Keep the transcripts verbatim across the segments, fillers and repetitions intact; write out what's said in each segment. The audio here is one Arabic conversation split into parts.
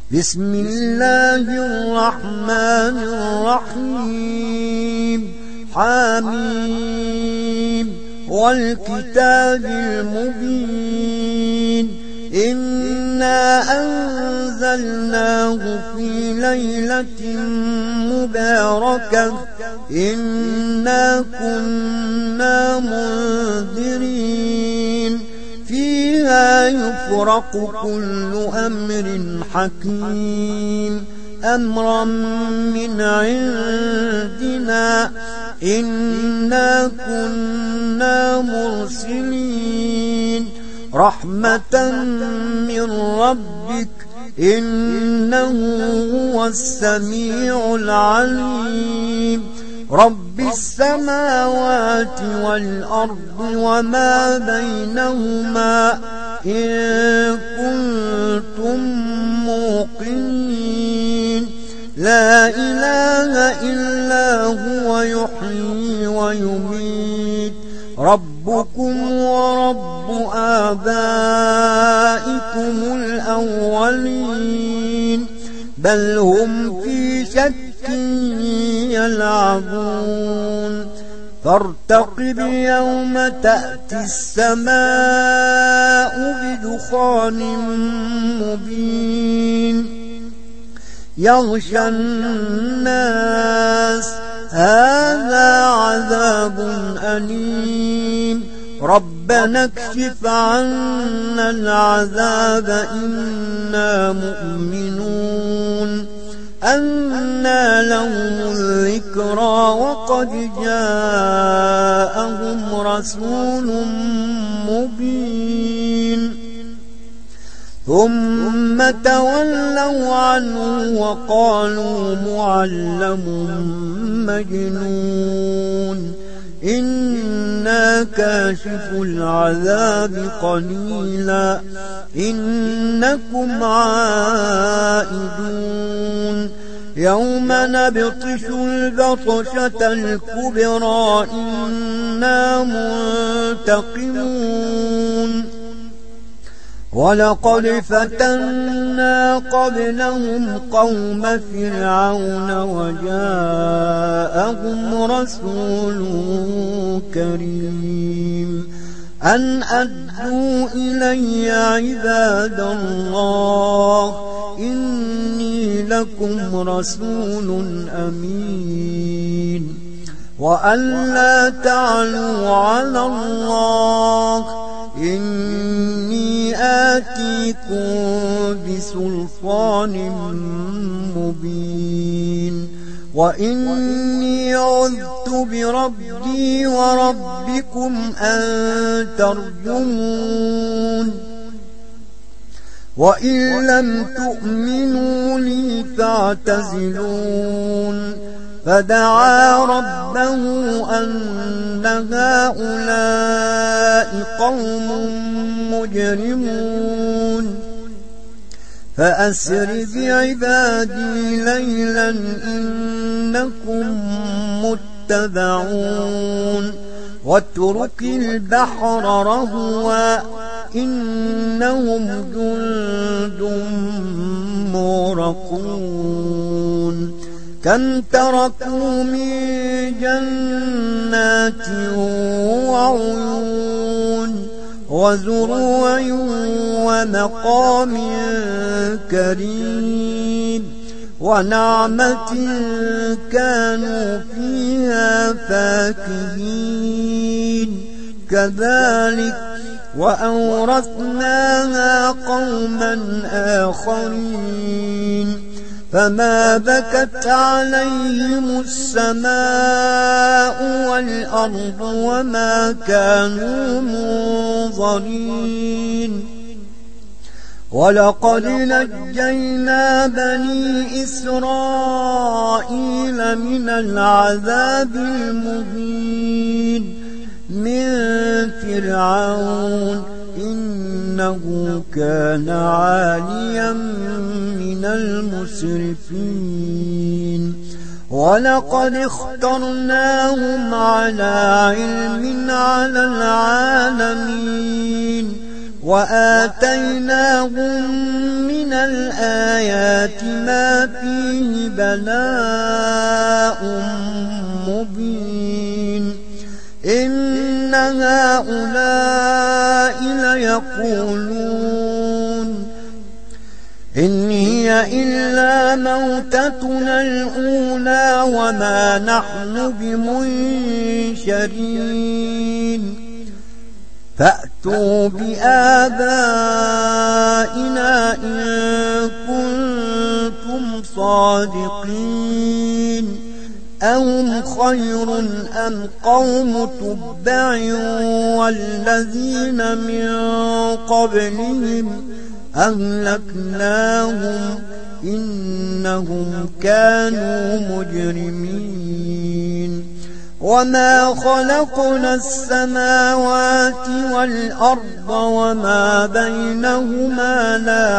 بسم الله الرحمن الرحيم حميم والكتاب المبين إنا أنزلناه في ليلة مباركة إنا كنا منذرين فيها يفرق كل أمر حكيم أمرا من عندنا إنا كنا مرسلين رحمة من ربك إنه هو السميع العليم رب السماوات والأرض وما بينهما إن كنتم موقنين لا إله إلا هو يحيي ويميت ربكم ورب آبائكم الأولين بل هم في شك يلعبون فارتقب يوم تأتي السماء بدخان مبين يغشى الناس هذا عذاب أليم ربنا اكشف عنا العذاب إنا مؤمنون أنى لهم الذكرى وقد جاءهم رسول مبين ثم تولوا عنه وقالوا معلم مجنون إنا كاشف العذاب قليلا إنكم عائدون يوم نبطش البطشة الكبرى إنا منتقمون ولقد فتنا قبلهم قوم فرعون وجاءهم رسول كريم أن أدوا إلي عباد الله إني لكم رسول أمين وأن لا تعلوا على الله إني آتيكم بسلطان مبين وإني عذت بربي وربكم أن ترجمون وإن لم تؤمنوا لي فاعتزلون فدعا ربه أن هؤلاء قوم مجرمون فأسر بعبادي ليلا إنكم متبعون واترك البحر رهوا إنهم جند مغرقون كم تركوا من جنات وعيون وزروع ومقام كريم ونعمة كانوا فيها فاكهين كذلك وأورثناها قوما آخرين فما بكت عليهم السماء والأرض وما كانوا منظرين ولقد نجينا بني إسرائيل من العذاب المهين من فرعون إنه كان عاليا من المسرفين ولقد اخترناهم على علم على العالمين وآتيناهم من الآيات ما فيه بلاء مبين إن هؤلاء ليقولون إن هي إلا موتتنا الأولى وما نحن بمنشرين فأتوا بآبائنا إن كنتم صادقين أهم خير أم قوم تبع والذين من قبلهم أهلكناهم إنهم كانوا مجرمين وما خلقنا السماوات والأرض وما بينهما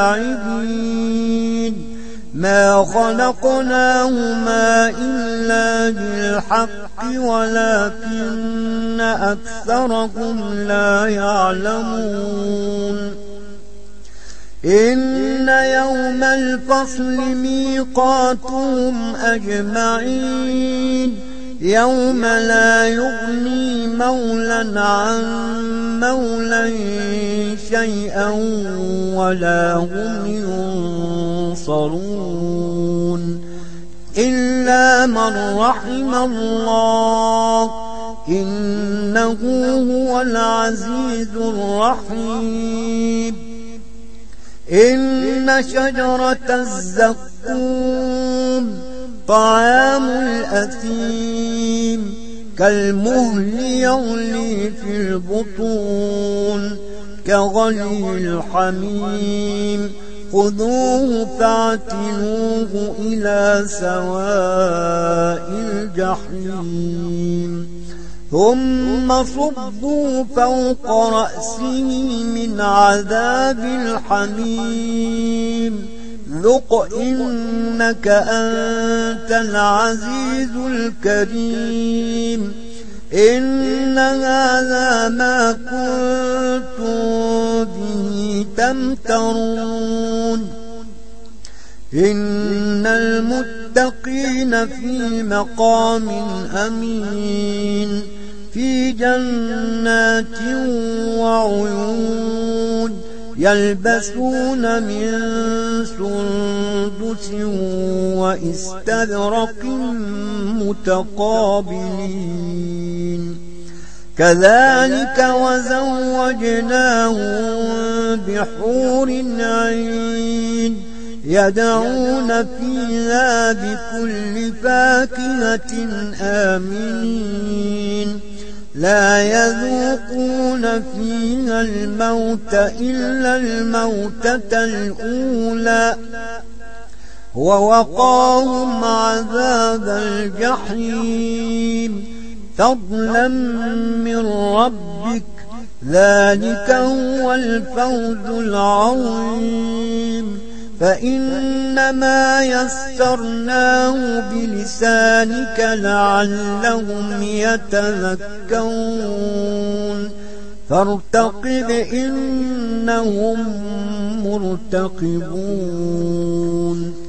لاعبين ما خلقناهما إلا بالحق ولكن أكثرهم لا يعلمون إن يوم الفصل ميقاتهم أجمعين يوم لا يغني مولا عن مولا شيئا ولا هم ينصرون إلا من رحم الله إنه هو العزيز الرحيم إن شجرة الزقوم طعام الأثيم كالمهل يغلي في البطون كغلي الحميم خذوه فاعتلوه إلى سواء الجحيم ثم صبوا فوق رأسه من عذاب الحميم ذق إنك أنت العزيز الكريم إن هذا ما كنتم به تمترون إن المتقين في مقام أمين في جنات وعيون يلبسون من سندس واستبرق متقابلين كذلك وزوجناهم بحور عين يدعون فيها بكل فاكهة آمنين لا يذوقون فيها الموت إلا الموتة الأولى ووقاهم عذاب الجحيم فضلا من ربك ذلك هو الفوز العظيم فإنما يسرناه بلسانك لعلهم يتذكرون فارتقب إنهم مرتقبون